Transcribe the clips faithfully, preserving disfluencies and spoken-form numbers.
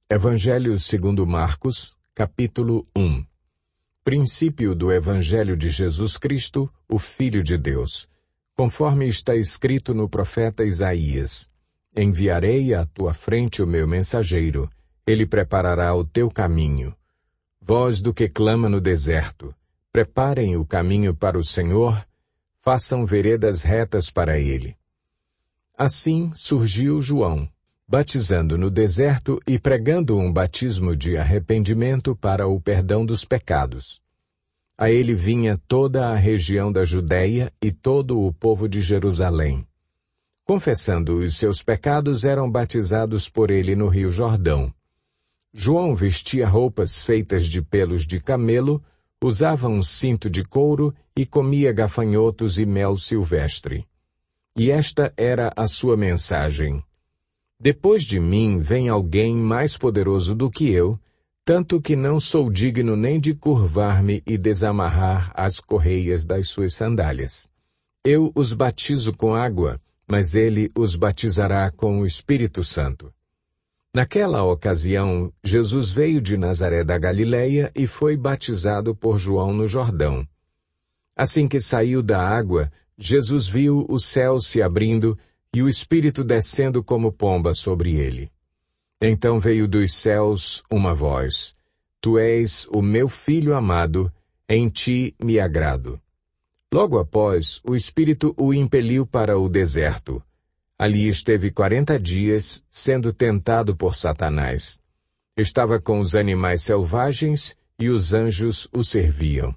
Evangelho segundo Marcos, capítulo um. Princípio do Evangelho de Jesus Cristo, o Filho de Deus, conforme está escrito no profeta Isaías: Enviarei à tua frente o meu mensageiro, ele preparará o teu caminho. Voz do que clama no deserto, preparem o caminho para o Senhor, façam veredas retas para ele. Assim surgiu João, batizando no deserto e pregando um batismo de arrependimento para o perdão dos pecados. A ele vinha toda a região da Judéia e todo o povo de Jerusalém. Confessando os seus pecados, eram batizados por ele no rio Jordão. João vestia roupas feitas de pelos de camelo, usava um cinto de couro e comia gafanhotos e mel silvestre. E esta era a sua mensagem: Depois de mim vem alguém mais poderoso do que eu, tanto que não sou digno nem de curvar-me e desamarrar as correias das suas sandálias. Eu os batizo com água, mas ele os batizará com o Espírito Santo. Naquela ocasião, Jesus veio de Nazaré da Galileia e foi batizado por João no Jordão. Assim que saiu da água, Jesus viu o céu se abrindo e o Espírito descendo como pomba sobre ele. Então veio dos céus uma voz: Tu és o meu Filho amado, em ti me agrado. Logo após, o Espírito o impeliu para o deserto. Ali esteve quarenta dias, sendo tentado por Satanás. Estava com os animais selvagens e os anjos o serviam.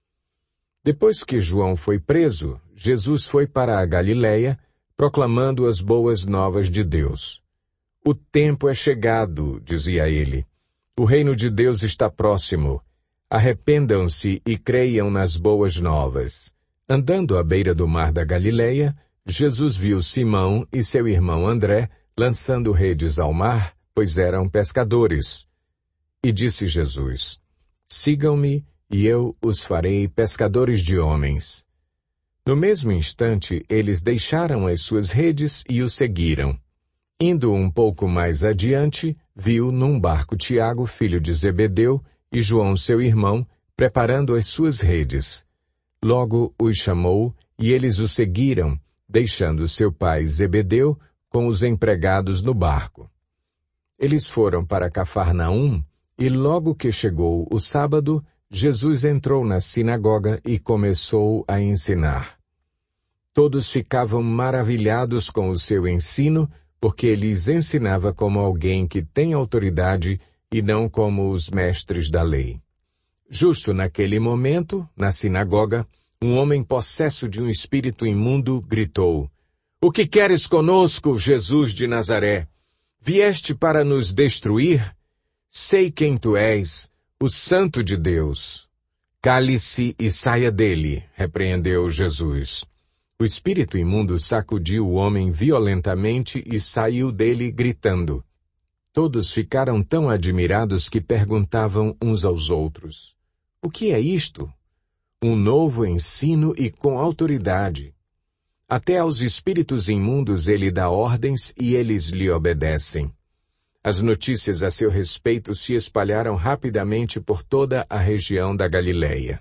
Depois que João foi preso, Jesus foi para a Galileia, proclamando as boas novas de Deus. O tempo é chegado, dizia ele. O reino de Deus está próximo. Arrependam-se e creiam nas boas novas. Andando à beira do mar da Galileia, Jesus viu Simão e seu irmão André lançando redes ao mar, pois eram pescadores. E disse Jesus: Sigam-me, e eu os farei pescadores de homens. No mesmo instante, eles deixaram as suas redes e o seguiram. Indo um pouco mais adiante, viu num barco Tiago, filho de Zebedeu, e João, seu irmão, preparando as suas redes. Logo os chamou, e eles o seguiram, deixando seu pai Zebedeu com os empregados no barco. Eles foram para Cafarnaum, e logo que chegou o sábado, Jesus entrou na sinagoga e começou a ensinar. Todos ficavam maravilhados com o seu ensino, porque lhes ensinava como alguém que tem autoridade e não como os mestres da lei. Justo naquele momento, na sinagoga, um homem possesso de um espírito imundo gritou: O que queres conosco, Jesus de Nazaré? Vieste para nos destruir? Sei quem tu és, o Santo de Deus. Cale-se e saia dele, repreendeu Jesus. O espírito imundo sacudiu o homem violentamente e saiu dele gritando. Todos ficaram tão admirados que perguntavam uns aos outros: O que é isto? Um novo ensino e com autoridade. Até aos espíritos imundos ele dá ordens e eles lhe obedecem. As notícias a seu respeito se espalharam rapidamente por toda a região da Galileia.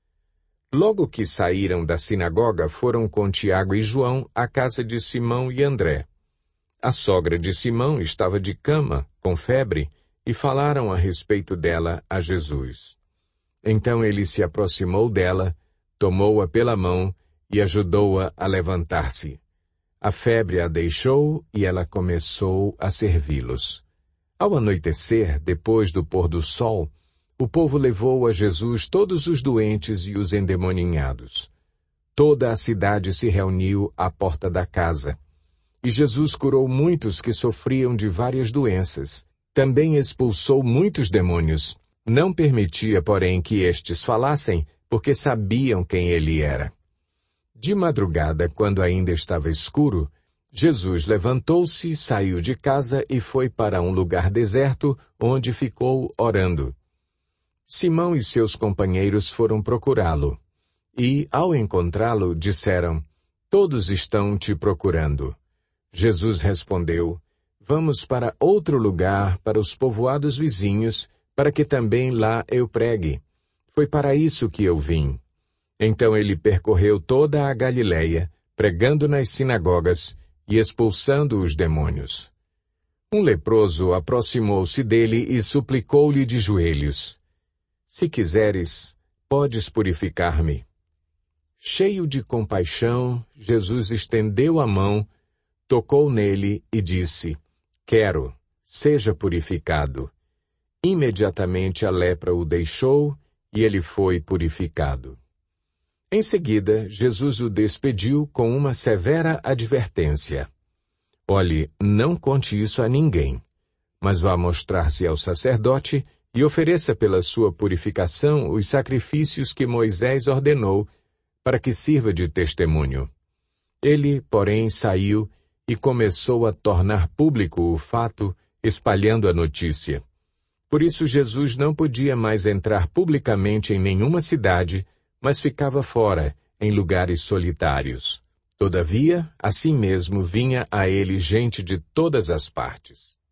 Logo que saíram da sinagoga, foram com Tiago e João à casa de Simão e André. A sogra de Simão estava de cama, com febre, e falaram a respeito dela a Jesus. Então ele se aproximou dela, tomou-a pela mão e ajudou-a a levantar-se. A febre a deixou e ela começou a servi-los. Ao anoitecer, depois do pôr do sol, o povo levou a Jesus todos os doentes e os endemoninhados. Toda a cidade se reuniu à porta da casa. E Jesus curou muitos que sofriam de várias doenças. Também expulsou muitos demônios. Não permitia, porém, que estes falassem, porque sabiam quem ele era. De madrugada, quando ainda estava escuro, Jesus levantou-se, saiu de casa e foi para um lugar deserto, onde ficou orando. Simão e seus companheiros foram procurá-lo. E, ao encontrá-lo, disseram: Todos estão te procurando. Jesus respondeu: vamos para outro lugar, para os povoados vizinhos, para que também lá eu pregue. Foi para isso que eu vim. Então ele percorreu toda a Galileia, pregando nas sinagogas e expulsando os demônios. Um leproso aproximou-se dele e suplicou-lhe de joelhos: Se quiseres, podes purificar-me. Cheio de compaixão, Jesus estendeu a mão, tocou nele e disse: Quero, seja purificado. Imediatamente a lepra o deixou e ele foi purificado. Em seguida, Jesus o despediu com uma severa advertência. Olhe, não conte isso a ninguém, mas vá mostrar-se ao sacerdote e ofereça pela sua purificação os sacrifícios que Moisés ordenou para que sirva de testemunho. Ele, porém, saiu e começou a tornar público o fato, espalhando a notícia. Por isso Jesus não podia mais entrar publicamente em nenhuma cidade, mas ficava fora, em lugares solitários. Todavia, assim mesmo vinha a ele gente de todas as partes.